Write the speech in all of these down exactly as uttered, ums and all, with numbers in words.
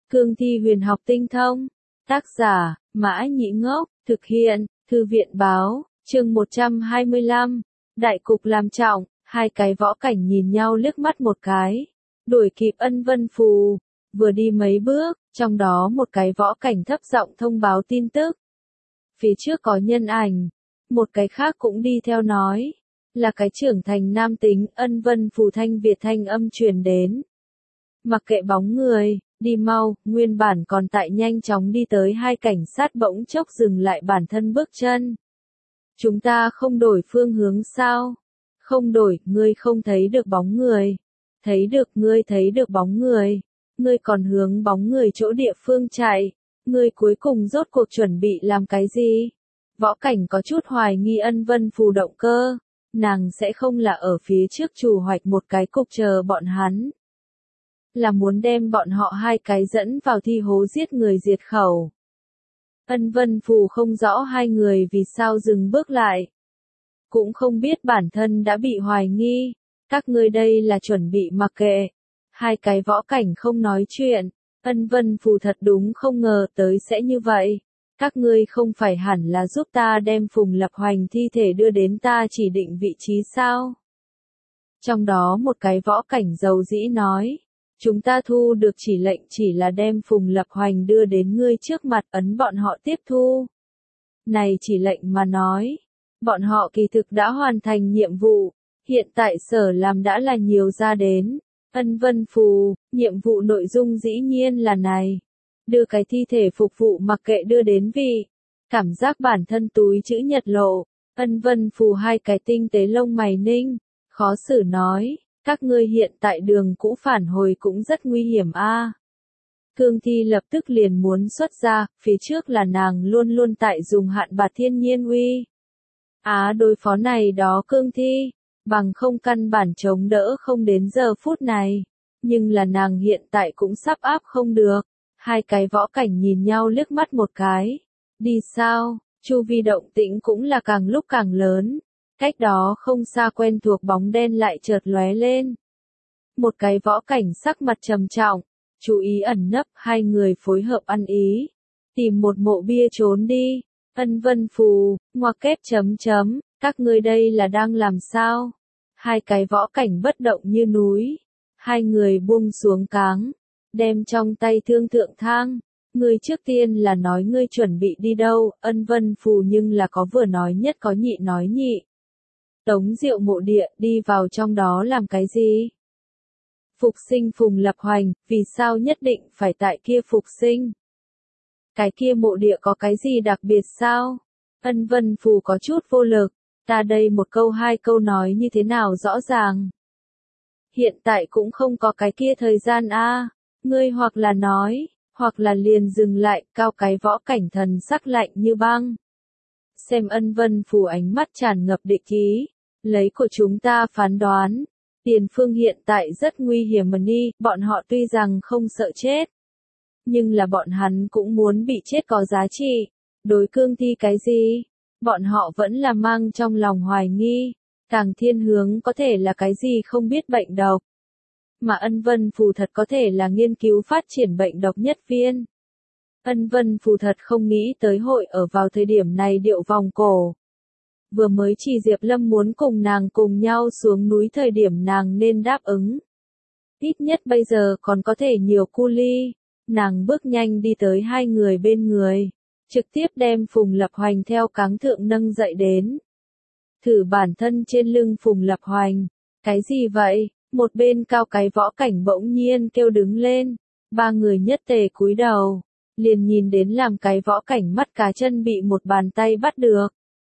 Cương thi huyền học tinh thông. Tác giả, Mã Nhĩ Ngốc, thực hiện, Thư viện báo, chương một trăm hai mươi lăm. Đại cục làm trọng, hai cái võ cảnh nhìn nhau liếc mắt một cái. Đuổi kịp Ân Vân Phù, vừa đi mấy bước, trong đó một cái võ cảnh thấp giọng thông báo tin tức. Phía trước có nhân ảnh, một cái khác cũng đi theo nói. Là cái trưởng thành nam tính, Ân Vân Phù thanh Việt thanh âm truyền đến. Mặc kệ bóng người, đi mau, nguyên bản còn tại nhanh chóng đi tới hai cảnh sát bỗng chốc dừng lại bản thân bước chân. Chúng ta không đổi phương hướng sao? Không đổi, ngươi không thấy được bóng người. Thấy được, ngươi thấy được bóng người. Ngươi còn hướng bóng người chỗ địa phương chạy. Ngươi cuối cùng rốt cuộc chuẩn bị làm cái gì? Võ cảnh có chút hoài nghi Ân Vân Phù động cơ. Nàng sẽ không là ở phía trước chủ hoạch một cái cục chờ bọn hắn. Là muốn đem bọn họ hai cái dẫn vào thi hố giết người diệt khẩu. Ân Vân Phù không rõ hai người vì sao dừng bước lại. Cũng không biết bản thân đã bị hoài nghi. Các ngươi đây là chuẩn bị mặc kệ. Hai cái võ cảnh không nói chuyện. Ân Vân Phù thật đúng không ngờ tới sẽ như vậy. Các ngươi không phải hẳn là giúp ta đem Phùng Lập Hoành thi thể đưa đến ta chỉ định vị trí sao? Trong đó một cái võ cảnh dầu dĩ nói. Chúng ta thu được chỉ lệnh chỉ là đem Phùng Lập Hoành đưa đến ngươi trước mặt ấn bọn họ tiếp thu. Này chỉ lệnh mà nói. Bọn họ kỳ thực đã hoàn thành nhiệm vụ. Hiện tại sở làm đã là nhiều ra đến. Ân Vân Phù, nhiệm vụ nội dung dĩ nhiên là này. Đưa cái thi thể phục vụ mặc kệ đưa đến vị. Cảm giác bản thân túi chữ nhật lộ. Ân Vân Phù hai cái tinh tế lông mày ninh. Khó xử nói. Các ngươi hiện tại đường cũ phản hồi cũng rất nguy hiểm a. À. Cương thi lập tức liền muốn xuất ra, phía trước là nàng luôn luôn tại dùng hạn bạt thiên nhiên uy. Á đối phó này đó cương thi, bằng không căn bản chống đỡ không đến giờ phút này. Nhưng là nàng hiện tại cũng sắp áp không được. Hai cái võ cảnh nhìn nhau liếc mắt một cái. Đi sao, chu vi động tĩnh cũng là càng lúc càng lớn. Cách đó không xa quen thuộc bóng đen lại chợt lóe lên. Một cái võ cảnh sắc mặt trầm trọng, chú ý ẩn nấp, hai người phối hợp ăn ý. Tìm một mộ bia trốn đi. Ân Vân Phù, ngoặc kép chấm chấm, các ngươi đây là đang làm sao? Hai cái võ cảnh bất động như núi. Hai người buông xuống cáng, đem trong tay thương thượng thang. Ngươi trước tiên là nói ngươi chuẩn bị đi đâu, Ân Vân Phù nhưng là có vừa nói nhất có nhị nói nhị. Tống Diệu mộ địa, đi vào trong đó làm cái gì? Phục sinh Phùng Lập Hoành, vì sao nhất định phải tại kia phục sinh? Cái kia mộ địa có cái gì đặc biệt sao? Ân Vân Phù có chút vô lực, ta đây một câu hai câu nói như thế nào rõ ràng? Hiện tại cũng không có cái kia thời gian a. À. Ngươi hoặc là nói, hoặc là liền dừng lại, cao cái võ cảnh thần sắc lạnh như băng. Xem Ân Vân Phù ánh mắt tràn ngập địch ý, lấy của chúng ta phán đoán, tiền phương hiện tại rất nguy hiểm mà đi, bọn họ tuy rằng không sợ chết, nhưng là bọn hắn cũng muốn bị chết có giá trị, đối cương thi cái gì, bọn họ vẫn là mang trong lòng hoài nghi, càng thiên hướng có thể là cái gì không biết bệnh độc, mà Ân Vân Phù thật có thể là nghiên cứu phát triển bệnh độc nhất viên. Ân Vân Phù thật không nghĩ tới hội ở vào thời điểm này điệu vòng cổ. Vừa mới chỉ Diệp Lâm muốn cùng nàng cùng nhau xuống núi thời điểm nàng nên đáp ứng. Ít nhất bây giờ còn có thể nhiều cu ly. Nàng bước nhanh đi tới hai người bên người. Trực tiếp đem Phùng Lập Hoành theo cáng thượng nâng dậy đến. Thử bản thân trên lưng Phùng Lập Hoành. Cái gì vậy? Một bên cao cái võ cảnh bỗng nhiên kêu đứng lên. Ba người nhất tề cúi đầu. Liền nhìn đến làm cái võ cảnh mắt cá chân bị một bàn tay bắt được.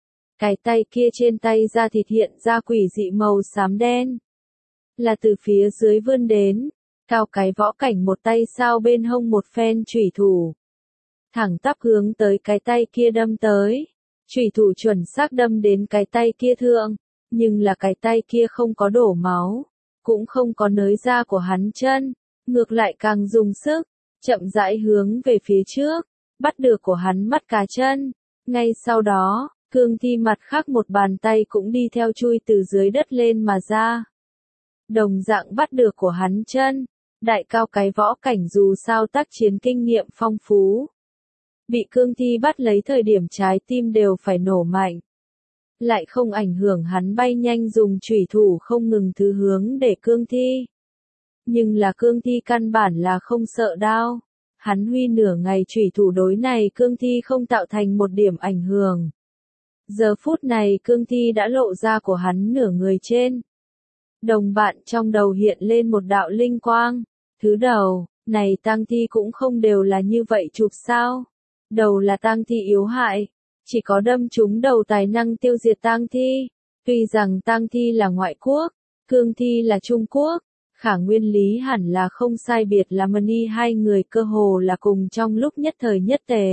Cái tay kia trên tay da thịt hiện ra quỷ dị màu xám đen. Là từ phía dưới vươn đến. Cao cái võ cảnh một tay sao bên hông một phen chủy thủ. Thẳng tắp hướng tới cái tay kia đâm tới. Chủy thủ chuẩn xác đâm đến cái tay kia thượng. Nhưng là cái tay kia không có đổ máu. Cũng không có nới da của hắn chân. Ngược lại càng dùng sức. Chậm rãi hướng về phía trước. Bắt được của hắn mắt cá chân. Ngay sau đó, cương thi mặt khác một bàn tay cũng đi theo chui từ dưới đất lên mà ra. Đồng dạng bắt được của hắn chân. Đại cao cái võ cảnh dù sao tác chiến kinh nghiệm phong phú. Bị cương thi bắt lấy thời điểm trái tim đều phải nổ mạnh. Lại không ảnh hưởng hắn bay nhanh dùng chủy thủ không ngừng thứ hướng để cương thi. Nhưng là cương thi căn bản là không sợ đao. Hắn huy nửa ngày chủy thủ đối này cương thi không tạo thành một điểm ảnh hưởng. Giờ phút này cương thi đã lộ ra của hắn nửa người trên. Đồng bạn trong đầu hiện lên một đạo linh quang. Thứ đầu, này tang thi cũng không đều là như vậy chụp sao. Đầu là tang thi yếu hại. Chỉ có đâm trúng đầu tài năng tiêu diệt tang thi. Tuy rằng tang thi là ngoại quốc, cương thi là Trung Quốc. Khả nguyên lý hẳn là không sai biệt là Mani hai người cơ hồ là cùng trong lúc nhất thời nhất tề.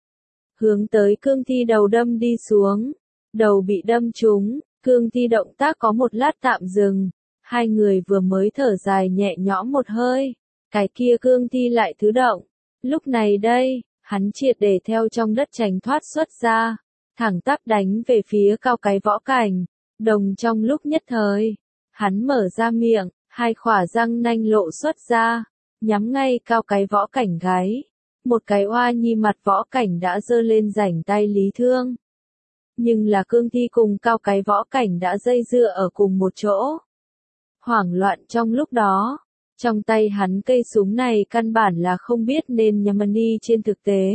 Hướng tới cương thi đầu đâm đi xuống. Đầu bị đâm trúng, cương thi động tác có một lát tạm dừng. Hai người vừa mới thở dài nhẹ nhõm một hơi. Cái kia cương thi lại thứ động. Lúc này đây, hắn triệt để theo trong đất tránh thoát xuất ra. Thẳng tắp đánh về phía cao cái võ cảnh. Đồng trong lúc nhất thời, hắn mở ra miệng. Hai khỏa răng nanh lộ xuất ra, nhắm ngay cao cái võ cảnh gáy. Một cái oa nhi mặt võ cảnh đã giơ lên rảnh tay lý thương. Nhưng là cương thi cùng cao cái võ cảnh đã dây dưa ở cùng một chỗ. Hoảng loạn trong lúc đó, trong tay hắn cây súng này căn bản là không biết nên nhắm đi trên thực tế.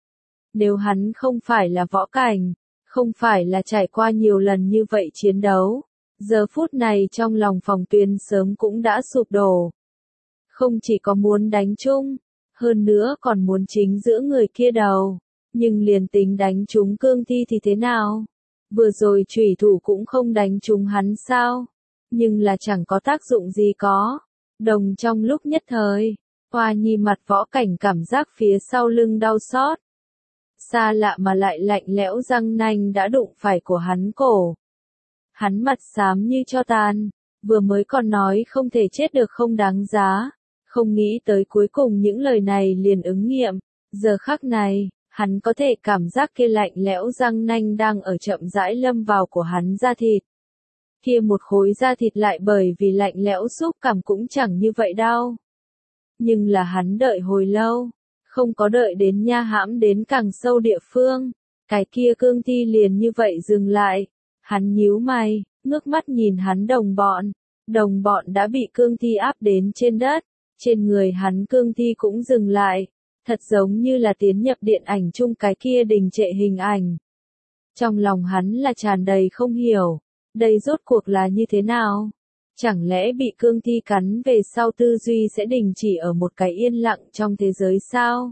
Nếu hắn không phải là võ cảnh, không phải là trải qua nhiều lần như vậy chiến đấu. Giờ phút này trong lòng phòng tuyến sớm cũng đã sụp đổ. Không chỉ có muốn đánh chung, hơn nữa còn muốn chính giữa người kia đầu. Nhưng liền tính đánh trúng cương thi thì thế nào? Vừa rồi chủy thủ cũng không đánh trúng hắn sao? Nhưng là chẳng có tác dụng gì có. Đồng trong lúc nhất thời, Hoa Nhi mặt võ cảnh cảm giác phía sau lưng đau xót. Xa lạ mà lại lạnh lẽo răng nanh đã đụng phải của hắn cổ. Hắn mặt xám như cho tàn, vừa mới còn nói không thể chết được không đáng giá, không nghĩ tới cuối cùng những lời này liền ứng nghiệm, giờ khắc này, hắn có thể cảm giác kia lạnh lẽo răng nanh đang ở chậm rãi lâm vào của hắn da thịt. Kia một khối da thịt lại bởi vì lạnh lẽo xúc cảm cũng chẳng như vậy đâu. Nhưng là hắn đợi hồi lâu, không có đợi đến nha hãm đến càng sâu địa phương, cái kia cương thi liền như vậy dừng lại. Hắn nhíu mày, ngước mắt nhìn hắn đồng bọn. Đồng bọn đã bị cương thi áp đến trên đất. Trên người hắn cương thi cũng dừng lại. Thật giống như là tiến nhập điện ảnh chung cái kia đình trệ hình ảnh. Trong lòng hắn là tràn đầy không hiểu. Đây rốt cuộc là như thế nào? Chẳng lẽ bị cương thi cắn về sau tư duy sẽ đình chỉ ở một cái yên lặng trong thế giới sao?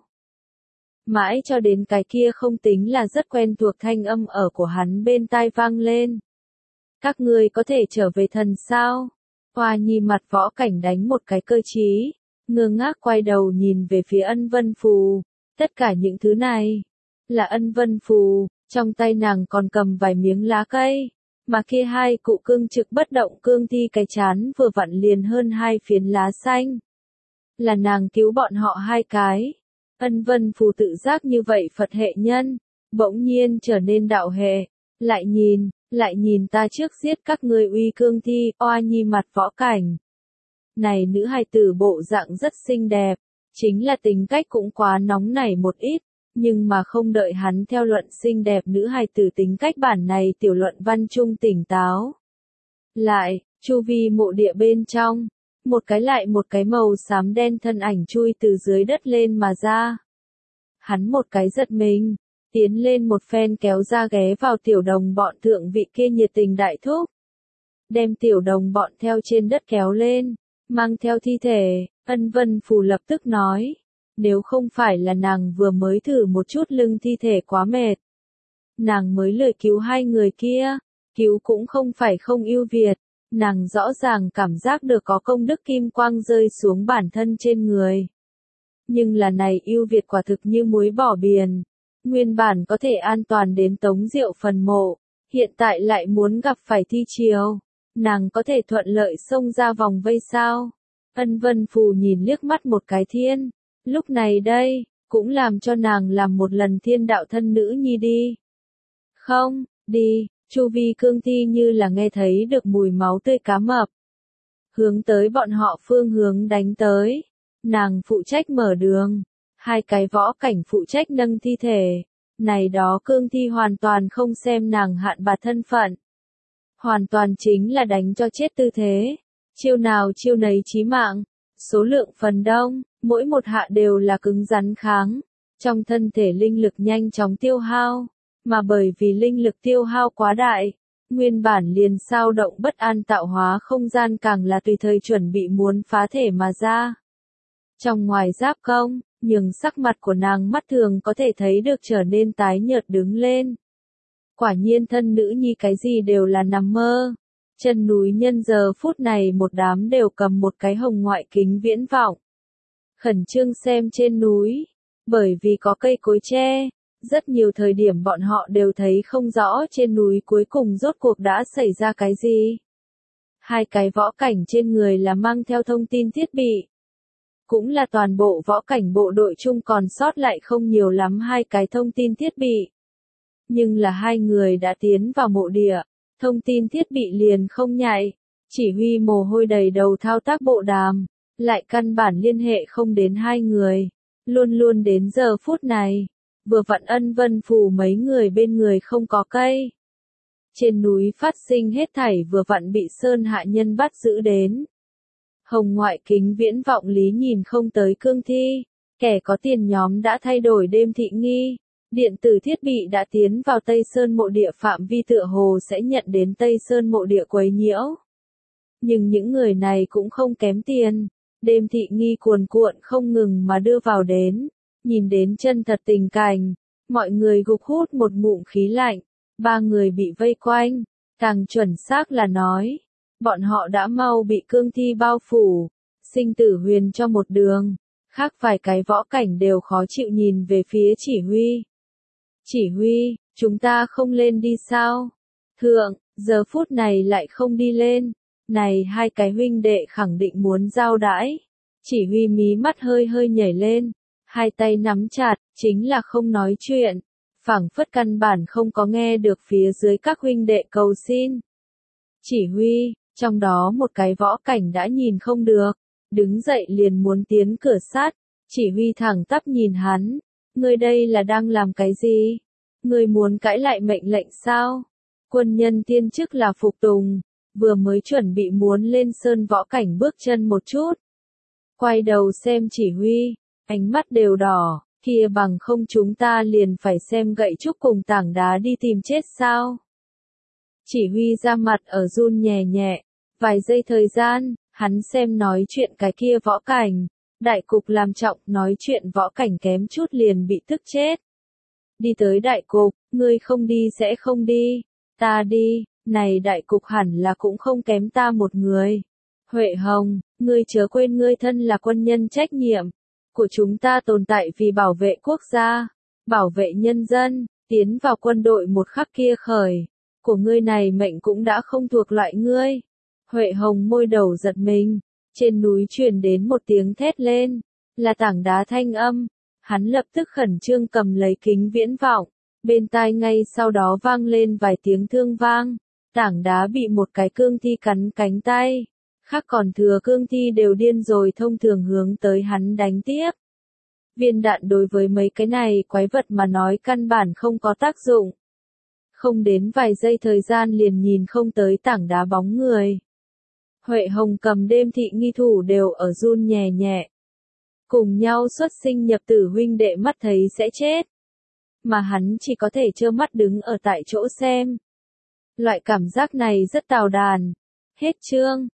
Mãi cho đến cái kia không tính là rất quen thuộc thanh âm ở của hắn bên tai vang lên. Các ngươi có thể trở về thần sao? Hoa Nhi mặt võ cảnh đánh một cái cơ trí, ngơ ngác quay đầu nhìn về phía Ân Vân Phù. Tất cả những thứ này, là Ân Vân Phù, trong tay nàng còn cầm vài miếng lá cây, mà kia hai cụ cương trực bất động cương thi cái chán vừa vặn liền hơn hai phiến lá xanh. Là nàng cứu bọn họ hai cái. Ân Vân Phù tự giác như vậy Phật hệ nhân, bỗng nhiên trở nên đạo hệ, lại nhìn, lại nhìn ta trước giết các ngươi uy cương thi, Oa Nhi mặt võ cảnh. Này nữ hài tử bộ dạng rất xinh đẹp, chính là tính cách cũng quá nóng nảy một ít, nhưng mà không đợi hắn theo luận xinh đẹp nữ hài tử tính cách bản này tiểu luận văn trung tỉnh táo. Lại, chu vi mộ địa bên trong. Một cái lại một cái màu xám đen thân ảnh chui từ dưới đất lên mà ra. Hắn một cái giật mình, tiến lên một phen kéo ra ghé vào tiểu đồng bọn thượng vị kia nhiệt tình đại thúc. Đem tiểu đồng bọn theo trên đất kéo lên, mang theo thi thể, Ân Vân Phù lập tức nói. Nếu không phải là nàng vừa mới thử một chút lưng thi thể quá mệt. Nàng mới lười cứu hai người kia, cứu cũng không phải không ưu việt. Nàng rõ ràng cảm giác được có công đức kim quang rơi xuống bản thân trên người. Nhưng là này ưu việt quả thực như muối bỏ biển. Nguyên bản có thể an toàn đến Tống Diệu phần mộ, hiện tại lại muốn gặp phải thi chiều. Nàng có thể thuận lợi xông ra vòng vây sao? Ân Vân Phù nhìn liếc mắt một cái thiên. Lúc này đây, cũng làm cho nàng làm một lần thiên đạo thân nữ nhi đi. Không, đi. Chu vi cương thi như là nghe thấy được mùi máu tươi cá mập. hướng tới bọn họ phương hướng đánh tới. Nàng phụ trách mở đường, hai cái võ cảnh phụ trách nâng thi thể. Này đó cương thi hoàn toàn không xem nàng hạn bạc thân phận. Hoàn toàn chính là đánh cho chết tư thế. Chiêu nào chiêu nấy chí mạng. Số lượng phần đông, mỗi một hạ đều là cứng rắn kháng. Trong thân thể linh lực nhanh chóng tiêu hao. Mà bởi vì linh lực tiêu hao quá đại, nguyên bản liền sao động bất an tạo hóa không gian càng là tùy thời chuẩn bị muốn phá thể mà ra. Trong ngoài giáp công, nhưng sắc mặt của nàng mắt thường có thể thấy được trở nên tái nhợt đứng lên. Quả nhiên thân nữ nhi cái gì đều là nằm mơ. Chân núi nhân giờ phút này một đám đều cầm một cái hồng ngoại kính viễn vọng. Khẩn trương xem trên núi, bởi vì có cây cối che, rất nhiều thời điểm bọn họ đều thấy không rõ trên núi cuối cùng rốt cuộc đã xảy ra cái gì. Hai cái võ cảnh trên người là mang theo thông tin thiết bị. Cũng là toàn bộ võ cảnh bộ đội chung còn sót lại không nhiều lắm hai cái thông tin thiết bị. Nhưng là hai người đã tiến vào mộ địa, thông tin thiết bị liền không nhạy, chỉ huy mồ hôi đầy đầu thao tác bộ đàm, lại căn bản liên hệ không đến hai người, luôn luôn đến giờ phút này, vừa vặn Ân Vân Phủ mấy người bên người không có cây. Trên núi phát sinh hết thảy vừa vặn bị Sơn hạ nhân bắt giữ đến. Hồng ngoại kính viễn vọng lý nhìn không tới cương thi, kẻ có tiền nhóm đã thay đổi đêm thị nghi. Điện tử thiết bị đã tiến vào Tây Sơn mộ địa phạm vi tựa hồ sẽ nhận đến Tây Sơn mộ địa quấy nhiễu. Nhưng những người này cũng không kém tiền. Đêm thị nghi cuồn cuộn không ngừng mà đưa vào đến. Nhìn đến chân thật tình cảnh. Mọi người gục hút một ngụm khí lạnh. Ba người bị vây quanh. Càng chuẩn xác là nói. Bọn họ đã mau bị cương thi bao phủ. Sinh tử huyền cho một đường. Khác vài cái võ cảnh đều khó chịu nhìn về phía chỉ huy. Chỉ huy, chúng ta không lên đi sao? Thượng, giờ phút này lại không đi lên. Này hai cái huynh đệ khẳng định muốn giao đãi. Chỉ huy mí mắt hơi hơi nhảy lên. Hai tay nắm chặt, chính là không nói chuyện. Phảng phất căn bản không có nghe được phía dưới các huynh đệ cầu xin. Chỉ huy, trong đó một cái võ cảnh đã nhìn không được. Đứng dậy liền muốn tiến cửa sát. Chỉ huy thẳng tắp nhìn hắn. Ngươi đây là đang làm cái gì? Ngươi muốn cãi lại mệnh lệnh sao? Quân nhân tiên chức là phục tùng, vừa mới chuẩn bị muốn lên sơn võ cảnh bước chân một chút. Quay đầu xem chỉ huy, ánh mắt đều đỏ, kia bằng không chúng ta liền phải xem gậy trúc cùng tảng đá đi tìm chết sao? Chỉ huy ra mặt ở run nhẹ nhẹ, vài giây thời gian, hắn xem nói chuyện cái kia võ cảnh. Đại cục làm trọng, nói chuyện võ cảnh kém chút liền bị tức chết. Đi tới đại cục, ngươi không đi sẽ không đi, ta đi, này đại cục hẳn là cũng không kém ta một người. Huệ Hồng, ngươi chớ quên ngươi thân là quân nhân trách nhiệm của chúng ta tồn tại vì bảo vệ quốc gia, bảo vệ nhân dân, tiến vào quân đội một khắc kia khởi, của ngươi này mệnh cũng đã không thuộc loại ngươi. Huệ Hồng môi đầu giật mình. Trên núi truyền đến một tiếng thét lên, là tảng đá thanh âm, hắn lập tức khẩn trương cầm lấy kính viễn vọng, bên tai ngay sau đó vang lên vài tiếng thương vang, tảng đá bị một cái cương thi cắn cánh tay, khác còn thừa cương thi đều điên rồi thông thường hướng tới hắn đánh tiếp. Viên đạn đối với mấy cái này quái vật mà nói căn bản không có tác dụng. Không đến vài giây thời gian liền nhìn không tới tảng đá bóng người. Huệ Hồng cầm đêm thị nghi thủ đều ở run nhẹ nhẹ. Cùng nhau xuất sinh nhập tử huynh đệ mắt thấy sẽ chết. Mà hắn chỉ có thể trơ mắt đứng ở tại chỗ xem. Loại cảm giác này rất tào đàn. Hết chương.